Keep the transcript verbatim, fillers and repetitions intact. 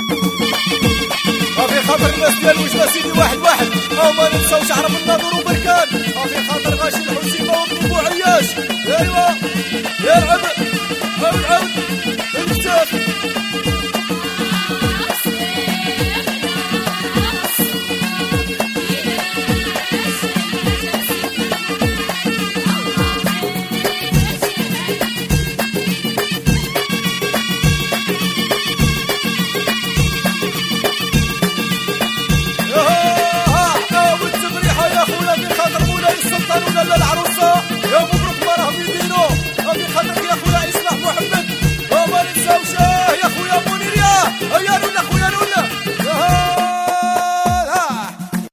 افي خاطر الناس ديال وجده سيدي واحد واحد او ما ننساوش عرب الناظور وبركان افي خاطر غاشي الحسيمه وابن بوعياش. ايوا يا العب